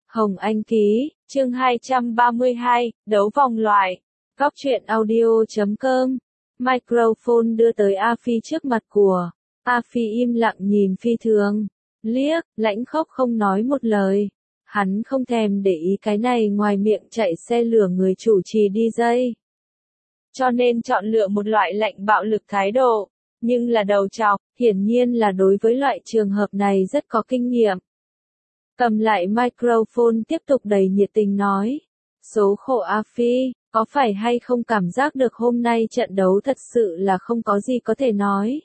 Hồng Anh ký, chương 232, đấu vòng loại. Góc truyện audio.com. Microphone đưa tới A Phi trước mặt của. A Phi im lặng nhìn Phi Thường. Liếc, lãnh khốc không nói một lời. Hắn không thèm để ý cái này ngoài miệng chạy xe lửa người chủ trì đi dây. Cho nên chọn lựa một loại lạnh bạo lực thái độ. Nhưng là đầu trọc, hiển nhiên là đối với loại trường hợp này rất có kinh nghiệm. Cầm lại microphone tiếp tục đầy nhiệt tình nói. Số khổ A Phi, có phải hay không cảm giác được hôm nay trận đấu thật sự là không có gì có thể nói.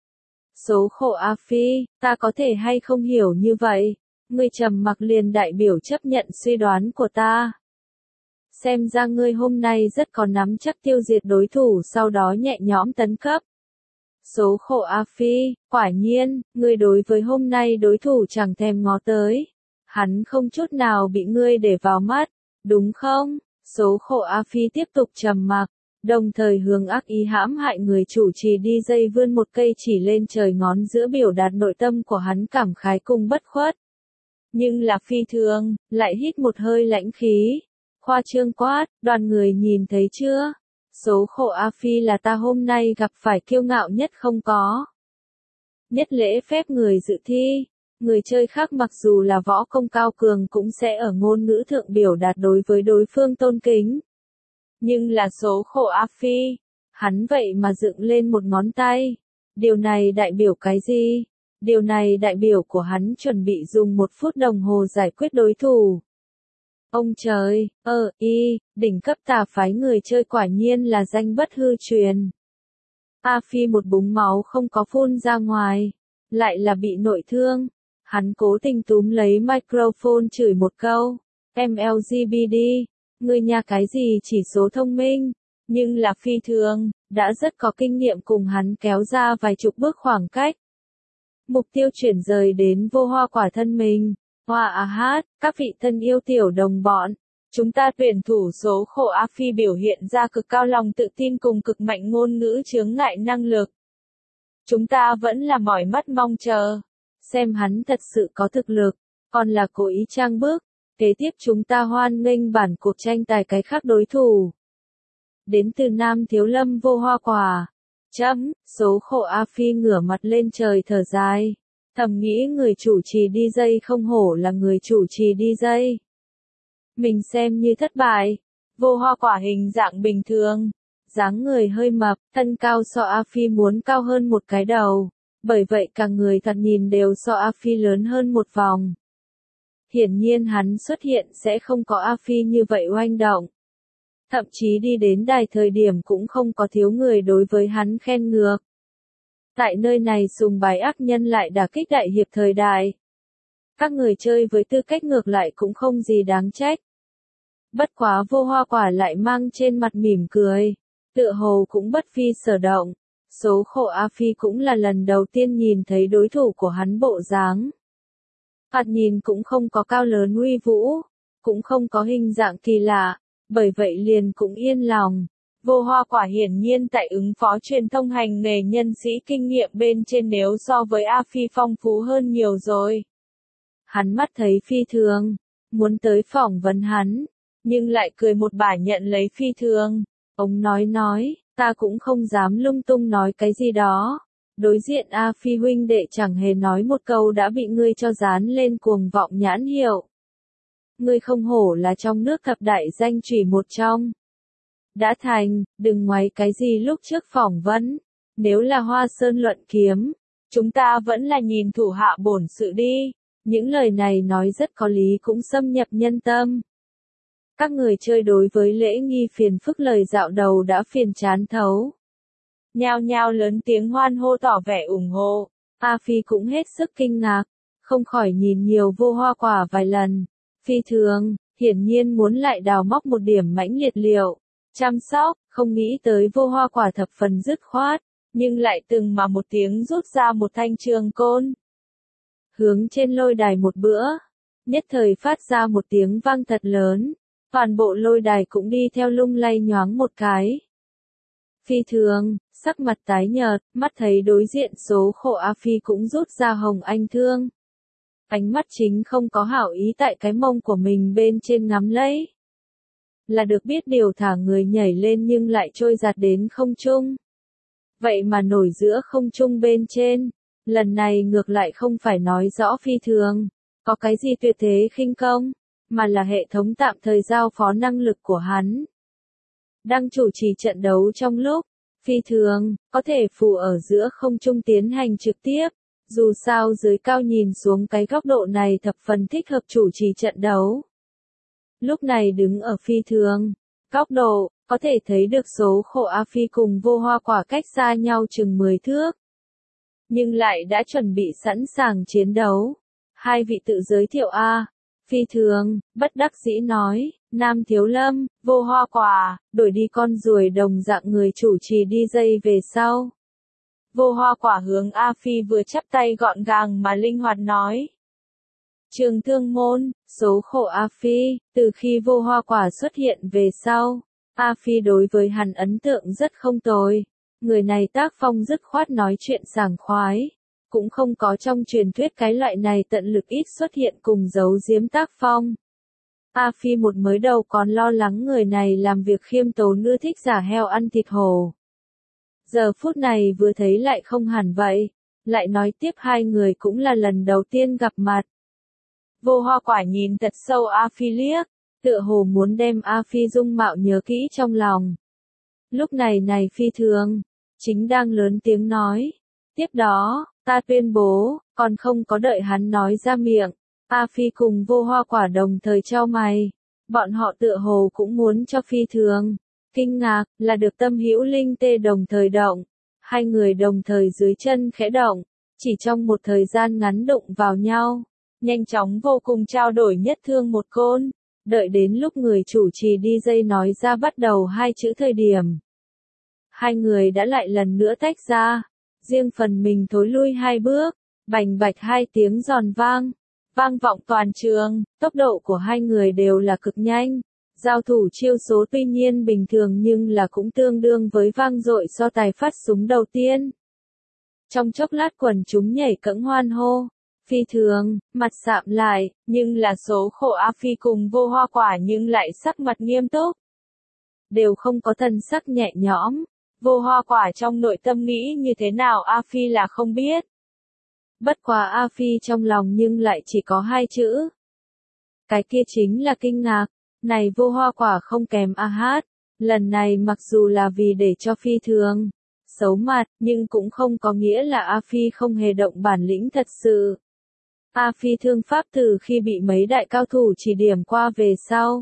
Số khổ A Phi, ta có thể hay không hiểu như vậy. Ngươi trầm mặc liền đại biểu chấp nhận suy đoán của ta. Xem ra ngươi hôm nay rất có nắm chắc tiêu diệt đối thủ sau đó nhẹ nhõm tấn cấp. Số khổ A Phi, quả nhiên, ngươi đối với hôm nay đối thủ chẳng thèm ngó tới. Hắn không chút nào bị ngươi để vào mắt, đúng không? Số khổ A Phi tiếp tục trầm mặc, đồng thời hướng ác ý hãm hại người chủ trì đi dây vươn một cây chỉ lên trời ngón giữa biểu đạt nội tâm của hắn cảm khái cùng bất khuất. Nhưng là Phi Thường, lại hít một hơi lãnh khí. Khoa trương quát, đoàn người nhìn thấy chưa? Số khổ A Phi là ta hôm nay gặp phải kiêu ngạo nhất không có. Nhất lễ phép người dự thi. Người chơi khác mặc dù là võ công cao cường cũng sẽ ở ngôn ngữ thượng biểu đạt đối với đối phương tôn kính. Nhưng là số khổ A Phi. Hắn vậy mà dựng lên một ngón tay. Điều này đại biểu cái gì? Điều này đại biểu của hắn chuẩn bị dùng 1 phút đồng hồ giải quyết đối thủ. Ông trời, đỉnh cấp tà phái người chơi quả nhiên là danh bất hư truyền. A Phi một búng máu không có phun ra ngoài. Lại là bị nội thương. Hắn cố tình túm lấy microphone chửi một câu. MLGBD, ngươi nhà cái gì chỉ số thông minh. Nhưng là Phi Thường, đã rất có kinh nghiệm cùng hắn kéo ra vài chục bước khoảng cách. Mục tiêu chuyển rời đến Vô Hoa Quả thân mình. Hoa à hát, các vị thân yêu tiểu đồng bọn. Chúng ta tuyển thủ số khổ A Phi biểu hiện ra cực cao lòng tự tin cùng cực mạnh ngôn ngữ chướng ngại năng lực. Chúng ta vẫn là mỏi mắt mong chờ. Xem hắn thật sự có thực lực, còn là cố ý trang bức. Kế tiếp chúng ta hoan nghênh bản cuộc tranh tài cái khác đối thủ. Đến từ Nam Thiếu Lâm Vô Hoa Quả. Số khổ A Phi ngửa mặt lên trời thở dài. Thầm nghĩ người chủ trì đi dây không hổ là người chủ trì đi dây. Mình xem như thất bại. Vô Hoa Quả hình dạng bình thường. Dáng người hơi mập, thân cao so A Phi muốn cao hơn một cái đầu. Bởi vậy cả người thoạt nhìn đều so A Phi lớn hơn một vòng. Hiển nhiên hắn xuất hiện sẽ không có A Phi như vậy oanh động. Thậm chí đi đến đài thời điểm cũng không có thiếu người đối với hắn khen ngược. Tại nơi này sùng bái ác nhân lại đả kích đại hiệp thời đại. Các người chơi với tư cách ngược lại cũng không gì đáng trách. Bất quá Vô Hoa Quả lại mang trên mặt mỉm cười. Tựa hồ cũng bất phi sở động. Số khổ A Phi cũng là lần đầu tiên nhìn thấy đối thủ của hắn bộ dáng. Thoạt nhìn cũng không có cao lớn uy vũ, cũng không có hình dạng kỳ lạ, bởi vậy liền cũng yên lòng. Vô Hoa Quả hiển nhiên tại ứng phó truyền thông hành nghề nhân sĩ kinh nghiệm bên trên nếu so với A Phi phong phú hơn nhiều rồi. Hắn mắt thấy Phi Thường, muốn tới phỏng vấn hắn, nhưng lại cười một bả nhận lấy Phi Thường. Ông nói. Ta cũng không dám lung tung nói cái gì đó. Đối diện A Phi huynh đệ chẳng hề nói một câu đã bị ngươi cho dán lên cuồng vọng nhãn hiệu. Ngươi không hổ là trong nước thập đại danh chủy một trong. Đã thành, đừng ngoáy cái gì lúc trước phỏng vấn. Nếu là Hoa Sơn luận kiếm, chúng ta vẫn là nhìn thủ hạ bổn sự đi. Những lời này nói rất có lý cũng xâm nhập nhân tâm. Các người chơi đối với lễ nghi phiền phức lời dạo đầu đã phiền chán thấu. Nhao nhao lớn tiếng hoan hô tỏ vẻ ủng hộ. A Phi cũng hết sức kinh ngạc, không khỏi nhìn nhiều Vô Hoa Quả vài lần. Phi Thường, hiển nhiên muốn lại đào móc một điểm mãnh liệt liệu. Chăm sóc, không nghĩ tới Vô Hoa Quả thập phần dứt khoát, nhưng lại từng mà một tiếng rút ra một thanh trường côn. Hướng trên lôi đài một bữa, nhất thời phát ra một tiếng vang thật lớn. Toàn bộ lôi đài cũng đi theo lung lay nhoáng một cái. Phi Thường, sắc mặt tái nhợt, mắt thấy đối diện số khổ A Phi cũng rút ra hồng anh thương. Ánh mắt chính không có hảo ý tại cái mông của mình bên trên ngắm lấy. Là được biết điều thả người nhảy lên nhưng lại trôi giạt đến không trung. Vậy mà nổi giữa không trung bên trên, lần này ngược lại không phải nói rõ phi thường, có cái gì tuyệt thế khinh công, mà là hệ thống tạm thời giao phó năng lực của hắn. Đang chủ trì trận đấu trong lúc, phi thường, có thể phù ở giữa không trung tiến hành trực tiếp, dù sao dưới cao nhìn xuống cái góc độ này thập phần thích hợp chủ trì trận đấu. Lúc này đứng ở phi thường, góc độ, có thể thấy được số khổ A Phi cùng Vô Hoa Quả cách xa nhau chừng 10 thước. Nhưng lại đã chuẩn bị sẵn sàng chiến đấu. Hai vị tự giới thiệu A. Phi thường, bất đắc dĩ nói, Nam Thiếu Lâm, Vô Hoa Quả, đổi đi con ruồi đồng dạng người chủ trì đi dây về sau. Vô Hoa Quả hướng A Phi vừa chắp tay gọn gàng mà linh hoạt nói. Trường Thương Môn, số khổ A Phi, từ khi Vô Hoa Quả xuất hiện về sau, A Phi đối với hắn ấn tượng rất không tồi. Người này tác phong dứt khoát nói chuyện sảng khoái, cũng không có trong truyền thuyết cái loại này tận lực ít xuất hiện cùng giấu giếm tác phong. A Phi một mới đầu còn lo lắng người này làm việc khiêm tốn ưa thích giả heo ăn thịt hổ. Giờ phút này vừa thấy lại không hẳn vậy, lại nói tiếp hai người cũng là lần đầu tiên gặp mặt. Vô Hoa Quả nhìn thật sâu A Phi liếc, tựa hồ muốn đem A Phi dung mạo nhớ kỹ trong lòng. Lúc này Phi thường, chính đang lớn tiếng nói. Tiếp đó, ta tuyên bố, còn không có đợi hắn nói ra miệng, A Phi cùng Vô Hoa Quả đồng thời chau mày. Bọn họ tựa hồ cũng muốn cho Phi thường. Kinh ngạc, là được tâm hữu linh tê đồng thời động. Hai người đồng thời dưới chân khẽ động, chỉ trong một thời gian ngắn đụng vào nhau. Nhanh chóng vô cùng trao đổi nhất thương một côn. Đợi đến lúc người chủ trì đi dây nói ra bắt đầu hai chữ thời điểm. Hai người đã lại lần nữa tách ra. Riêng phần mình thối lui hai bước. Bành bạch hai tiếng giòn vang. Vang vọng toàn trường. Tốc độ của hai người đều là cực nhanh. Giao thủ chiêu số tuy nhiên bình thường nhưng là cũng tương đương với vang dội so tài phát súng đầu tiên. Trong chốc lát quần chúng nhảy cẫng hoan hô. Phi thường, mặt sạm lại, nhưng là số khổ A Phi cùng Vô Hoa Quả nhưng lại sắc mặt nghiêm túc. Đều không có thần sắc nhẹ nhõm. Vô Hoa Quả trong nội tâm nghĩ như thế nào A Phi là không biết. Bất quá A Phi trong lòng nhưng lại chỉ có hai chữ. Cái kia chính là kinh ngạc. Này Vô Hoa Quả không kém A Hát. Lần này mặc dù là vì để cho Phi thường xấu mặt, nhưng cũng không có nghĩa là A Phi không hề động bản lĩnh thật sự. A Phi thương pháp từ khi bị mấy đại cao thủ chỉ điểm qua về sau,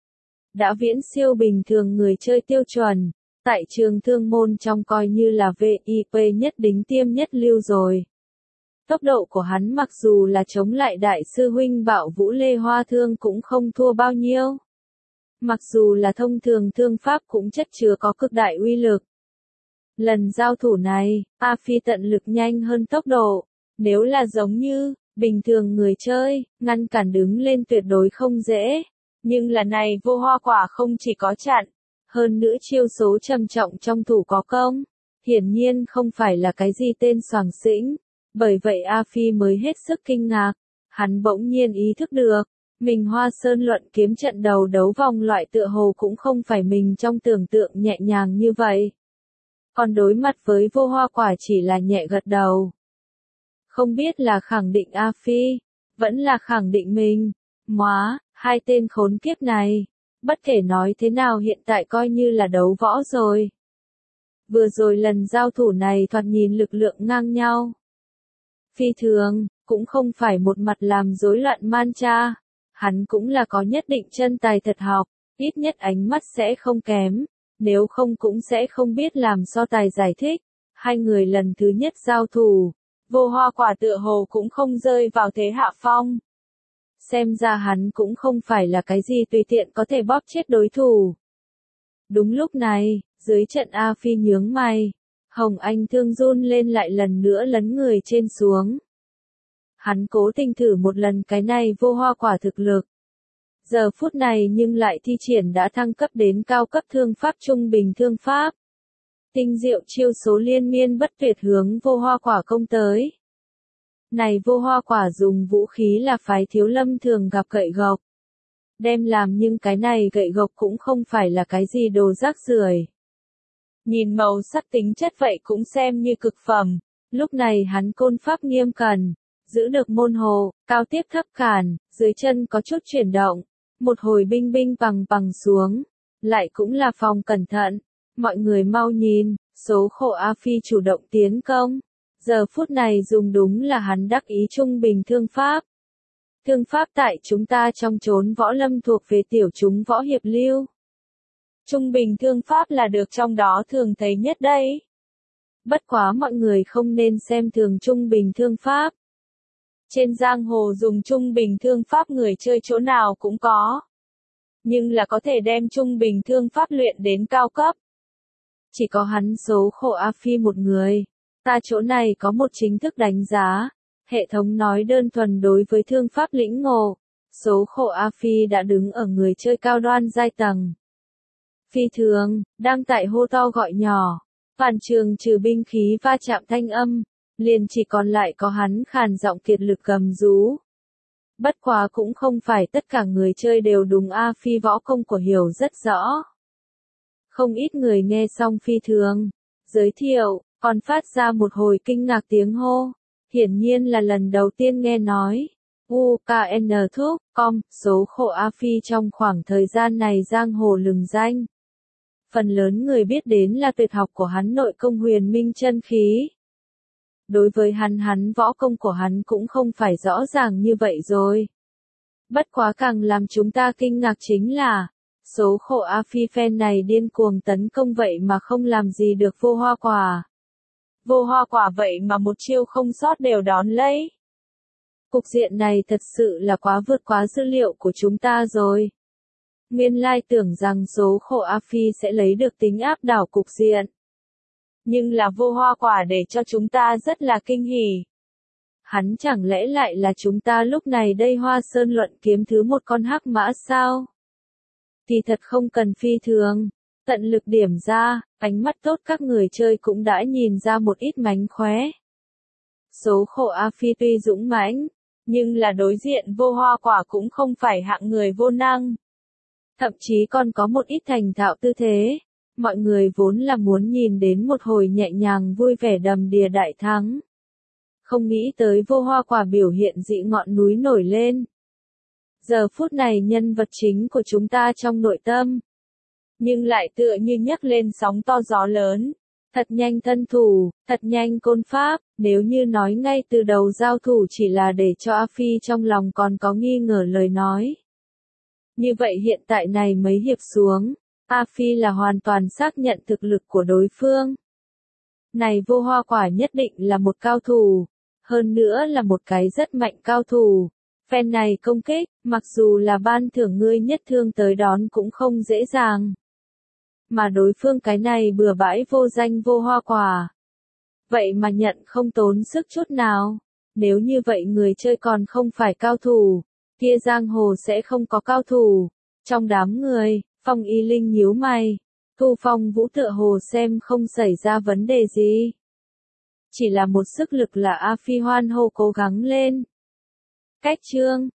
đã viễn siêu bình thường người chơi tiêu chuẩn, tại Trường Thương Môn trong coi như là VIP nhất đỉnh tiêm nhất lưu rồi. Tốc độ của hắn mặc dù là chống lại đại sư huynh Bạo Vũ Lê Hoa Thương cũng không thua bao nhiêu. Mặc dù là thông thường thương pháp cũng chất chứa có cực đại uy lực. Lần giao thủ này, A Phi tận lực nhanh hơn tốc độ, nếu là giống như bình thường người chơi, ngăn cản đứng lên tuyệt đối không dễ. Nhưng lần này Vô Hoa Quả không chỉ có chặn, hơn nữa chiêu số trầm trọng trong thủ có công. Hiển nhiên không phải là cái gì tên xoàng xĩnh. Bởi vậy A Phi mới hết sức kinh ngạc. Hắn bỗng nhiên ý thức được, mình Hoa Sơn luận kiếm trận đầu đấu vòng loại tựa hồ cũng không phải mình trong tưởng tượng nhẹ nhàng như vậy. Còn đối mặt với Vô Hoa Quả chỉ là nhẹ gật đầu. Không biết là khẳng định A Phi, vẫn là khẳng định mình. Móa, hai tên khốn kiếp này. Bất kể nói thế nào hiện tại coi như là đấu võ rồi. Vừa rồi lần giao thủ này thoạt nhìn lực lượng ngang nhau. Phi thường, cũng không phải một mặt làm rối loạn man cha. Hắn cũng là có nhất định chân tài thật học, ít nhất ánh mắt sẽ không kém. Nếu không cũng sẽ không biết làm so tài giải thích. Hai người lần thứ nhất giao thủ. Vô Hoa Quả tựa hồ cũng không rơi vào thế hạ phong. Xem ra hắn cũng không phải là cái gì tùy tiện có thể bóp chết đối thủ. Đúng lúc này, dưới trận A Phi nhướng mày. Hồng Anh Thương run lên lại lần nữa lấn người trên xuống. Hắn cố tình thử một lần cái này Vô Hoa Quả thực lực. Giờ phút này nhưng lại thi triển đã thăng cấp đến cao cấp thương pháp trung bình thương pháp. Tinh diệu chiêu số liên miên bất tuyệt hướng Vô Hoa Quả công tới. Này vô hoa quả dùng vũ khí là phái Thiếu Lâm thường gặp gậy gộc. Đem làm nhưng cái này gậy gộc cũng không phải là cái gì đồ rác rưởi. Nhìn màu sắc tính chất vậy cũng xem như cực phẩm. Lúc này hắn côn pháp nghiêm cẩn, giữ được môn hồ, cao tiếp thấp cản, dưới chân có chút chuyển động. Một hồi binh binh bằng bằng xuống, lại cũng là phòng cẩn thận. Mọi người mau nhìn, số khổ A Phi chủ động tiến công. Giờ phút này dùng đúng là hắn đắc ý trung bình thương pháp. Thương pháp tại chúng ta trong chốn võ lâm thuộc về tiểu chúng võ hiệp lưu. Trung bình thương pháp là được trong đó thường thấy nhất đây. Bất quá mọi người không nên xem thường trung bình thương pháp. Trên giang hồ dùng trung bình thương pháp người chơi chỗ nào cũng có. Nhưng là có thể đem trung bình thương pháp luyện đến cao cấp. Chỉ có hắn số khổ A Phi một người. Ta chỗ này có một chính thức đánh giá. Hệ thống nói đơn thuần đối với thương pháp lĩnh ngộ. Số khổ A Phi đã đứng ở người chơi cao đoan giai tầng. Phi thường, đang tại hô to gọi nhỏ. Toàn trường trừ binh khí va chạm thanh âm. Liền chỉ còn lại có hắn khàn giọng kiệt lực gầm rú. Bất quá cũng không phải tất cả người chơi đều đúng A Phi võ công của hiểu rất rõ. Không ít người nghe xong Phi thường giới thiệu, còn phát ra một hồi kinh ngạc tiếng hô. Hiển nhiên là lần đầu tiên nghe nói. UKN thuốc, số khổ A Phi trong khoảng thời gian này giang hồ lừng danh. Phần lớn người biết đến là tuyệt học của hắn nội công huyền minh chân khí. Đối với hắn võ công của hắn cũng không phải rõ ràng như vậy rồi. Bất quá càng làm chúng ta kinh ngạc chính là, số khổ A Phi fan này điên cuồng tấn công vậy mà không làm gì được vô hoa quả. Vô hoa quả vậy mà một chiêu không sót đều đón lấy. Cục diện này thật sự là quá vượt quá dữ liệu của chúng ta rồi. Nguyên lai tưởng rằng số khổ A Phi sẽ lấy được tính áp đảo cục diện. Nhưng là vô hoa quả để cho chúng ta rất là kinh hỉ. Hắn chẳng lẽ lại là chúng ta lúc này đây Hoa Sơn luận kiếm thứ một con hắc mã sao? Thì thật không cần phi thường. Tận lực điểm ra, ánh mắt tốt các người chơi cũng đã nhìn ra một ít mánh khóe. Số khổ A Phi tuy dũng mãnh, nhưng là đối diện vô hoa quả cũng không phải hạng người vô năng. Thậm chí còn có một ít thành thạo tư thế. Mọi người vốn là muốn nhìn đến một hồi nhẹ nhàng vui vẻ đầm đìa đại thắng. Không nghĩ tới vô hoa quả biểu hiện dị ngọn núi nổi lên. Giờ phút này nhân vật chính của chúng ta trong nội tâm. Nhưng lại tựa như nhấc lên sóng to gió lớn. Thật nhanh thân thủ, thật nhanh côn pháp, nếu như nói ngay từ đầu giao thủ chỉ là để cho A Phi trong lòng còn có nghi ngờ lời nói. Như vậy hiện tại này mấy hiệp xuống, A Phi là hoàn toàn xác nhận thực lực của đối phương. Này vô hoa quả nhất định là một cao thủ, hơn nữa là một cái rất mạnh cao thủ. Phen này công kích, mặc dù là ban thưởng ngươi nhất thương tới đón cũng không dễ dàng. Mà đối phương cái này bừa bãi vô danh vô hoa quả. Vậy mà nhận không tốn sức chút nào. Nếu như vậy người chơi còn không phải cao thủ, kia giang hồ sẽ không có cao thủ. Trong đám người, Phong Y Linh nhíu mày. Thu Phong Vũ tựa hồ xem không xảy ra vấn đề gì. Chỉ là một sức lực là A Phi hoan hô cố gắng lên. Cách chương